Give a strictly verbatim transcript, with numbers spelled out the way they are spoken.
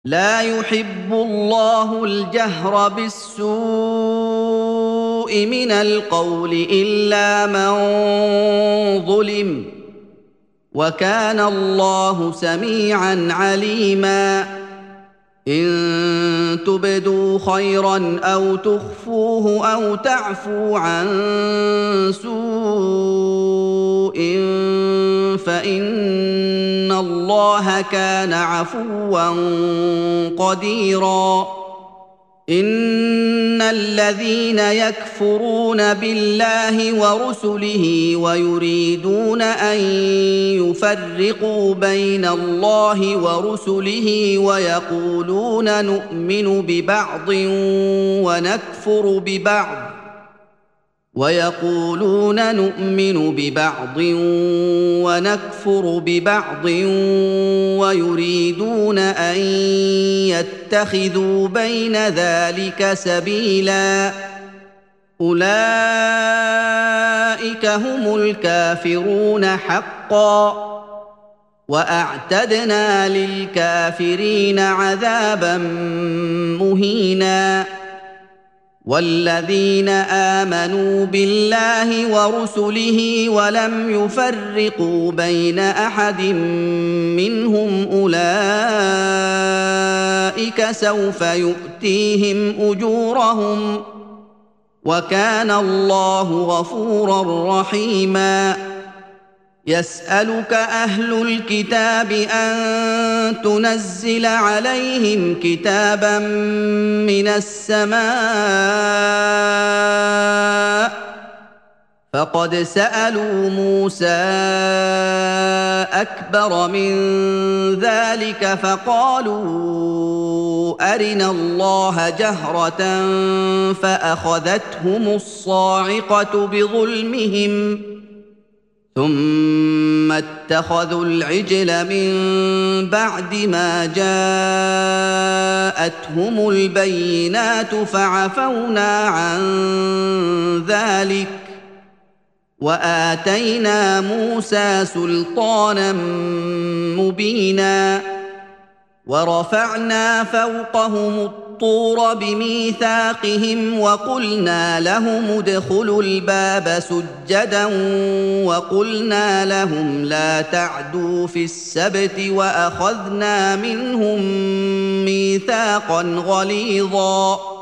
لا يحب الله الجهر بالسوء من القول إلا من ظلم وكان الله سميعا عليما إن تبدوا خيرا أو تخفوه أو تعفو عن سوء فإن الله كان عفوا قديرا إن الذين يكفرون بالله ورسله ويريدون أن يفرقوا بين الله ورسله ويقولون نؤمن ببعض ونكفر ببعض ويقولون نؤمن ببعض ونكفر ببعض ويريدون أن يتخذوا بين ذلك سبيلا أولئك هم الكافرون حقا وأعتدنا للكافرين عذابا مهينا والذين آمنوا بالله ورسله ولم يفرقوا بين أحد منهم أولئك سوف يؤتيهم أجورهم وكان الله غفورا رحيما يسألك أهل الكتاب أن تنزل عليهم كتابا من السماء فقد سألوا موسى أكبر من ذلك فقالوا أرنا الله جهرة فأخذتهم الصاعقة بظلمهم ثم اتخذوا العجل من بعد ما جاءتهم البينات فعفونا عن ذلك وآتينا موسى سلطانا مبينا ورفعنا فوقهم الطور بميثاقهم وقلنا لهم ادخلوا الباب سجدا وقلنا لهم لا تعدوا في السبت وأخذنا منهم ميثاقا غليظا